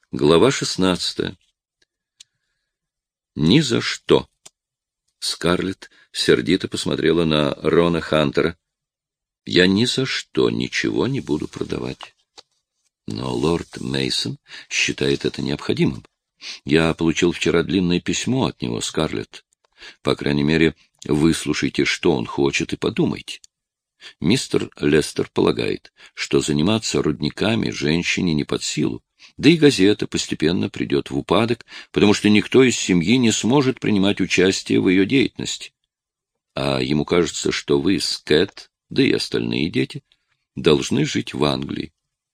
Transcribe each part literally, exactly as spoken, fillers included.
Глава шестнадцатая. Ни за что. Скарлетт сердито посмотрела на Рона Хантера. Я ни за что ничего не буду продавать. Но лорд Мейсон считает это необходимым. Я получил вчера длинное письмо от него, Скарлетт. По крайней мере, выслушайте, что он хочет, и подумайте. Мистер Лестер полагает, что заниматься рудниками женщине не под силу, да и газета постепенно придет в упадок, потому что никто из семьи не сможет принимать участие в ее деятельности. А ему кажется, что вы с Кэт, да и остальные дети, должны жить в Англии.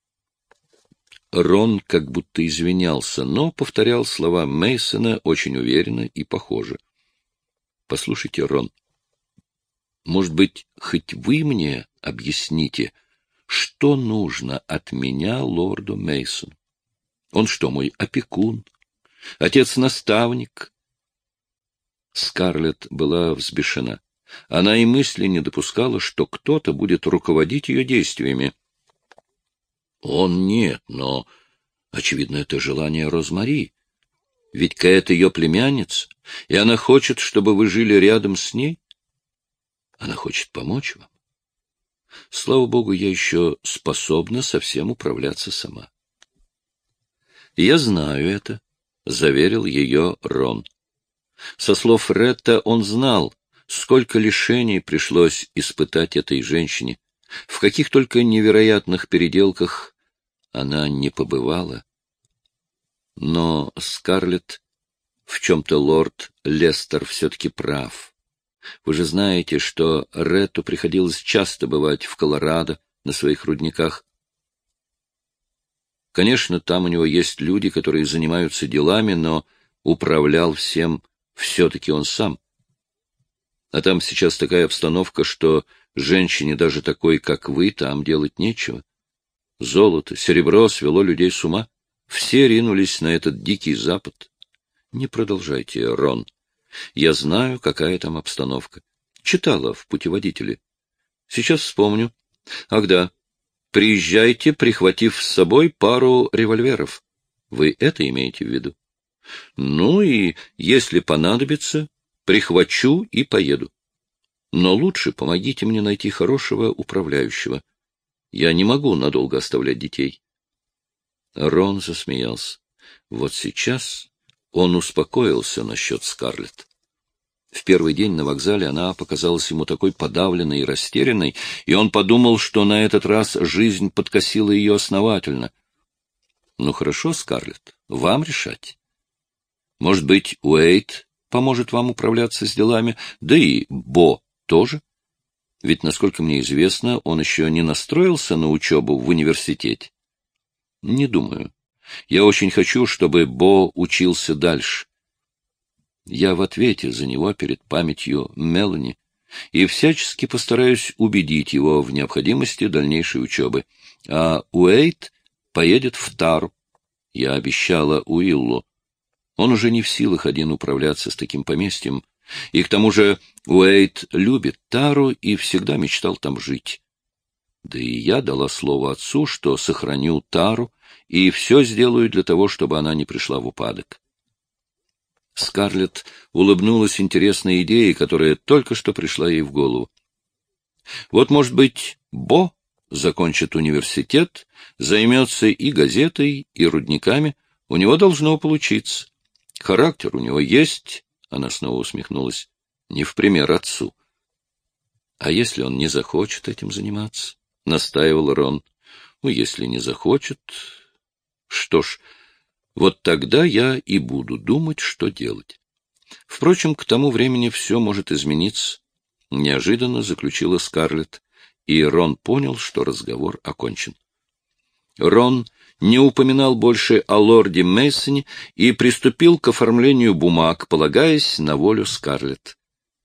Рон как будто извинялся, но повторял слова Мейсона очень уверенно и похоже. — Послушайте, Рон, может быть, хоть вы мне объясните, что нужно от меня лорду Мейсону? Он что, мой опекун? Отец-наставник? Скарлетт была взбешена. Она и мысли не допускала, что кто-то будет руководить ее действиями. Он нет, но, очевидно, это желание Розмари. Ведь Кэт ее племянница, и она хочет, чтобы вы жили рядом с ней. Она хочет помочь вам. Слава богу, я еще способна совсем управляться сама. Я знаю это, — заверил ее Рон. Со слов Ретта он знал, сколько лишений пришлось испытать этой женщине, в каких только невероятных переделках она не побывала. Но, Скарлетт, в чем-то лорд Лестер все-таки прав. Вы же знаете, что Ретту приходилось часто бывать в Колорадо на своих рудниках. Конечно, там у него есть люди, которые занимаются делами, но управлял всем все-таки он сам. А там сейчас такая обстановка, что женщине даже такой, как вы, там делать нечего. Золото, серебро свело людей с ума. Все ринулись на этот дикий запад. Не продолжайте, Рон. Я знаю, какая там обстановка. Читала в путеводителе. Сейчас вспомню. Ах да, приезжайте, прихватив с собой пару револьверов. Вы это имеете в виду? Ну и, если понадобится, прихвачу и поеду. Но лучше помогите мне найти хорошего управляющего. Я не могу надолго оставлять детей. Рон засмеялся. Вот сейчас он успокоился насчет Скарлетт. В первый день на вокзале она показалась ему такой подавленной и растерянной, и он подумал, что на этот раз жизнь подкосила ее основательно. Ну хорошо, Скарлетт, вам решать. Может быть, Уэйд поможет вам управляться с делами, да и Бо тоже. Ведь, насколько мне известно, он еще не настроился на учебу в университете. Не думаю. Я очень хочу, чтобы Бо учился дальше. Я в ответе за него перед памятью Мелани и всячески постараюсь убедить его в необходимости дальнейшей учебы. А Уэйд поедет в Тару. Я обещала Уиллу. Он уже не в силах один управляться с таким поместьем. И к тому же Уэйд любит Тару и всегда мечтал там жить. Да и я дала слово отцу, что сохраню Тару и все сделаю для того, чтобы она не пришла в упадок. Скарлетт улыбнулась интересной идее, которая только что пришла ей в голову. Вот, может быть, Бо закончит университет, займется и газетой, и рудниками. У него должно получиться. Характер у него есть, — она снова усмехнулась, — не в пример отцу. — А если он не захочет этим заниматься? — настаивал Рон. — Ну, если не захочет... Что ж, вот тогда я и буду думать, что делать. Впрочем, к тому времени все может измениться. Неожиданно заключила Скарлетт, и Рон понял, что разговор окончен. Рон не упоминал больше о лорде Мейсоне и приступил к оформлению бумаг, полагаясь на волю Скарлетт.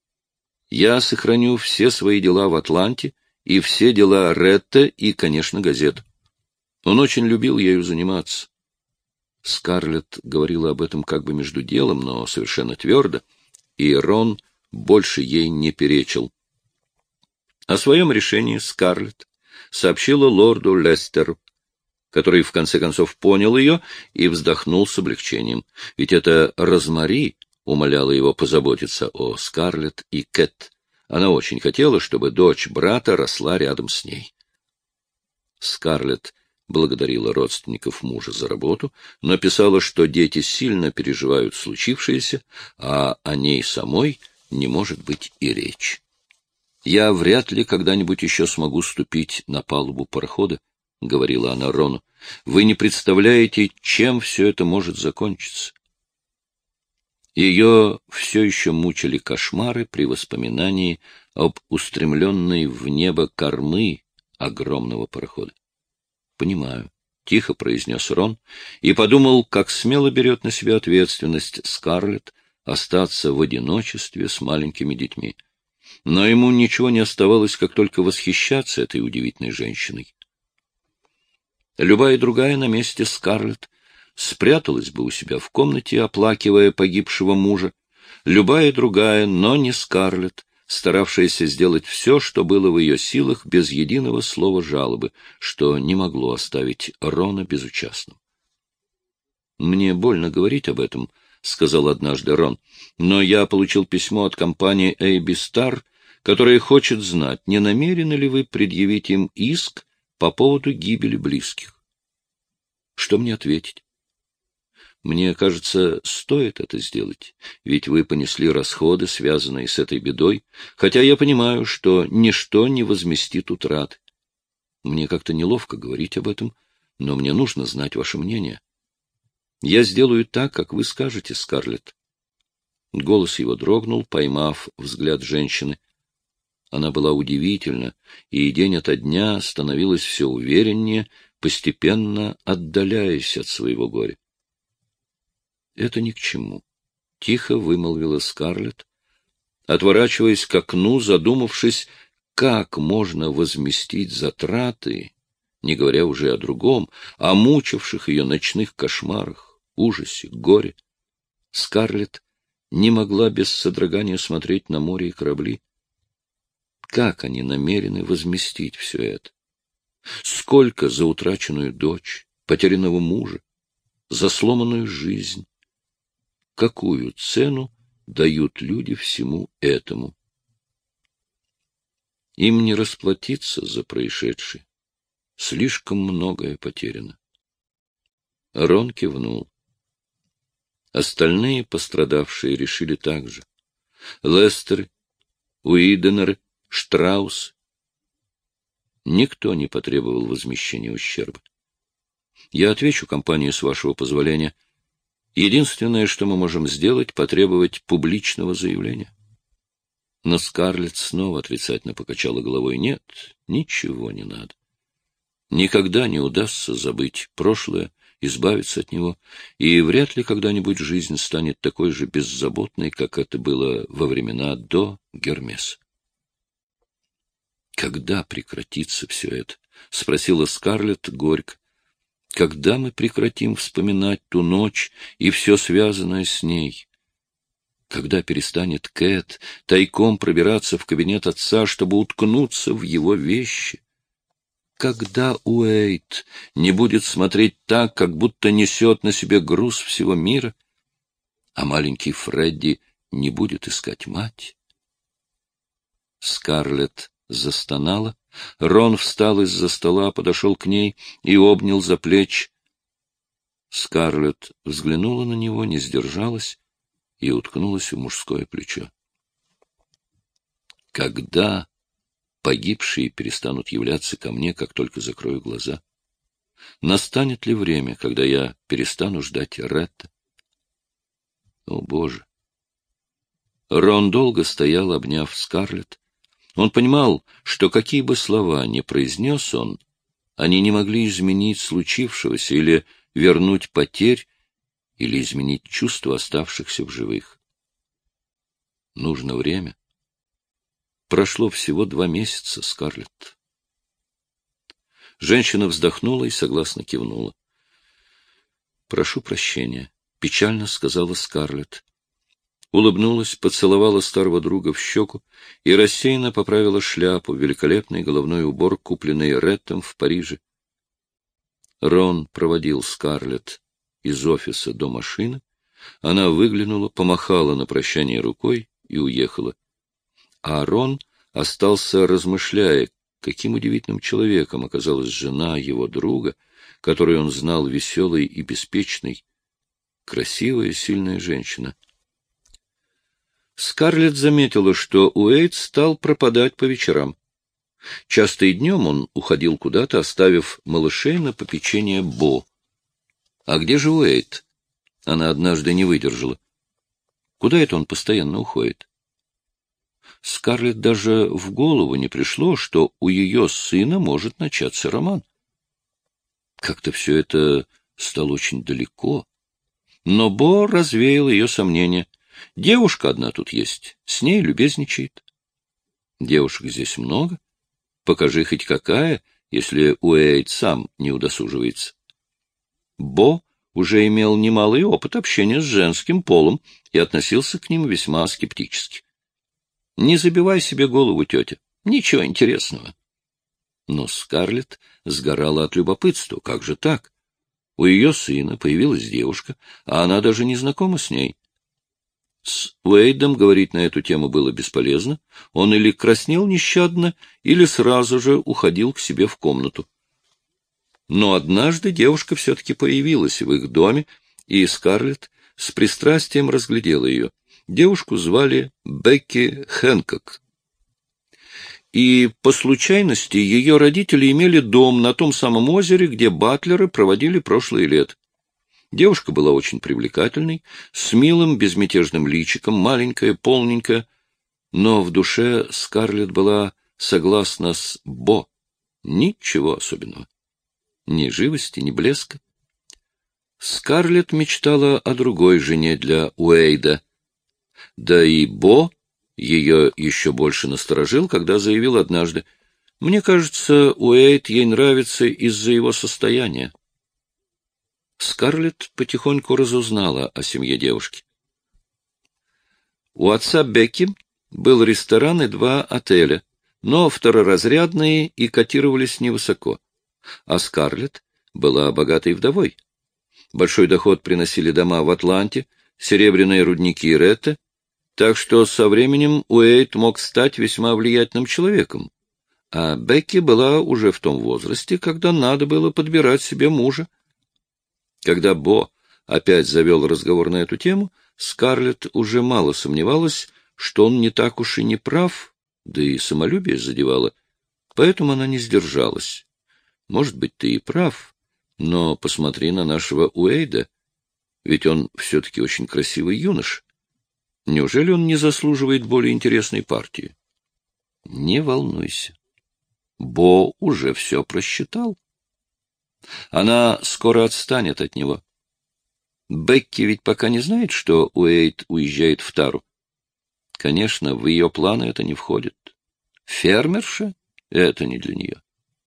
«Я сохраню все свои дела в Атланте и все дела Ретта и, конечно, газету. Он очень любил ею заниматься». Скарлетт говорила об этом как бы между делом, но совершенно твердо, и Рон больше ей не перечил. О своем решении Скарлетт сообщила лорду Лестеру. который в конце концов понял ее и вздохнул с облегчением. Ведь это Розмари умоляла его позаботиться о Скарлетт и Кэт. Она очень хотела, чтобы дочь брата росла рядом с ней. Скарлетт благодарила родственников мужа за работу, но писала, что дети сильно переживают случившееся, а о ней самой не может быть и речи. «Я вряд ли когда-нибудь еще смогу ступить на палубу парохода», — говорила она Рону. «Вы не представляете, чем все это может закончиться». Ее все еще мучили кошмары при воспоминании об устремленной в небо кормы огромного парохода. «Понимаю», — тихо произнес Рон, и подумал, как смело берет на себя ответственность Скарлетт остаться в одиночестве с маленькими детьми. Но ему ничего не оставалось, как только восхищаться этой удивительной женщиной. Любая другая на месте Скарлетт спряталась бы у себя в комнате, оплакивая погибшего мужа. Любая другая, но не Скарлетт, старавшаяся сделать все, что было в ее силах, без единого слова жалобы, что не могло оставить Рона безучастным. «Мне больно говорить об этом», — сказал однажды Рон, — «но я получил письмо от компании эй би Star, которая хочет знать, не намерены ли вы предъявить им иск по поводу гибели близких». Что мне ответить? Мне кажется, стоит это сделать, ведь вы понесли расходы, связанные с этой бедой, хотя я понимаю, что ничто не возместит утраты. Мне как-то неловко говорить об этом, но мне нужно знать ваше мнение. Я сделаю так, как вы скажете, Скарлетт. Голос его дрогнул, поймав взгляд женщины. Она была удивительна, и день ото дня становилась все увереннее, постепенно отдаляясь от своего горя. «Это ни к чему», — тихо вымолвила Скарлетт, отворачиваясь к окну, задумавшись, как можно возместить затраты, не говоря уже о другом, о мучивших ее ночных кошмарах, ужасе, горе. Скарлетт не могла без содрогания смотреть на море и корабли. Как они намерены возместить все это? Сколько за утраченную дочь, потерянного мужа, за сломанную жизнь? Какую цену дают люди всему этому? Им не расплатиться за происшедшее. Слишком многое потеряно. Рон кивнул. Остальные пострадавшие решили так же. Лестер, Уиденер, Штраус. Никто не потребовал возмещения ущерба. Я отвечу компании с вашего позволения. Единственное, что мы можем сделать, потребовать публичного заявления. Но Скарлетт снова отрицательно покачала головой. Нет, ничего не надо. Никогда не удастся забыть прошлое, избавиться от него, и вряд ли когда-нибудь жизнь станет такой же беззаботной, как это было во времена до Гермеса. «Когда прекратится все это?» — спросила Скарлетт горько. «Когда мы прекратим вспоминать ту ночь и все связанное с ней? Когда перестанет Кэт тайком пробираться в кабинет отца, чтобы уткнуться в его вещи? Когда Уэйд не будет смотреть так, как будто несет на себе груз всего мира, а маленький Фредди не будет искать мать?» Скарлетт застонала. Рон встал из-за стола, подошел к ней и обнял за плечи. Скарлетт взглянула на него, не сдержалась и уткнулась в мужское плечо. Когда погибшие перестанут являться ко мне, как только закрою глаза? Настанет ли время, когда я перестану ждать Ретта? О, Боже! Рон долго стоял, обняв Скарлетт. Он понимал, что какие бы слова ни произнес он, они не могли изменить случившегося или вернуть потерь, или изменить чувства оставшихся в живых. Нужно время. Прошло всего два месяца, Скарлетт. Женщина вздохнула и согласно кивнула. «Прошу прощения», — печально сказала Скарлетт. Улыбнулась, поцеловала старого друга в щеку и рассеянно поправила шляпу, великолепный головной убор, купленный Реттом в Париже. Рон проводил Скарлетт из офиса до машины. Она выглянула, помахала на прощание рукой и уехала. А Рон остался, размышляя, каким удивительным человеком оказалась жена его друга, которую он знал веселой и беспечной. Красивая, сильная женщина. Скарлетт заметила, что Уэйд стал пропадать по вечерам. Часто и днем он уходил куда-то, оставив малышей на попечение Бо. А где же Уэйд? Она однажды не выдержала. Куда это он постоянно уходит? Скарлетт даже в голову не пришло, что у ее сына может начаться роман. Как-то все это стало очень далеко. Но Бо развеял ее сомнения. Девушка одна тут есть, с ней любезничает. Девушек здесь много. Покажи хоть какая, если Уэйд сам не удосуживается. Бо уже имел немалый опыт общения с женским полом и относился к ним весьма скептически. Не забивай себе голову, тетя, ничего интересного. Но Скарлетт сгорала от любопытства. Как же так? У ее сына появилась девушка, а она даже не знакома с ней. С Уэйдом говорить на эту тему было бесполезно. Он или краснел нещадно, или сразу же уходил к себе в комнату. Но однажды девушка все-таки появилась в их доме, и Скарлетт с пристрастием разглядела ее. Девушку звали Бекки Хэнкок. И по случайности ее родители имели дом на том самом озере, где батлеры проводили прошлое лето. Девушка была очень привлекательной, с милым безмятежным личиком, маленькая, полненькая, но в душе Скарлетт была согласна с Бо. Ничего особенного. Ни живости, ни блеска. Скарлетт мечтала о другой жене для Уэйда. Да и Бо ее еще больше насторожил, когда заявил однажды: «Мне кажется, Уэйд ей нравится из-за его состояния». Скарлетт потихоньку разузнала о семье девушки. У отца Бекки был ресторан и два отеля, но второразрядные и котировались невысоко. А Скарлетт была богатой вдовой. Большой доход приносили дома в Атланте, серебряные рудники Ретте, так что со временем Уэйд мог стать весьма влиятельным человеком. А Бекки была уже в том возрасте, когда надо было подбирать себе мужа. Когда Бо опять завел разговор на эту тему, Скарлетт уже мало сомневалась, что он не так уж и не прав, да и самолюбие задевало, поэтому она не сдержалась. Может быть, ты и прав, но посмотри на нашего Уэйда, ведь он все-таки очень красивый юнош. Неужели он не заслуживает более интересной партии? Не волнуйся. Бо уже все просчитал. Она скоро отстанет от него. Бекки ведь пока не знает, что Уэйд уезжает в Тару. Конечно, в ее планы это не входит. Фермерша — это не для нее.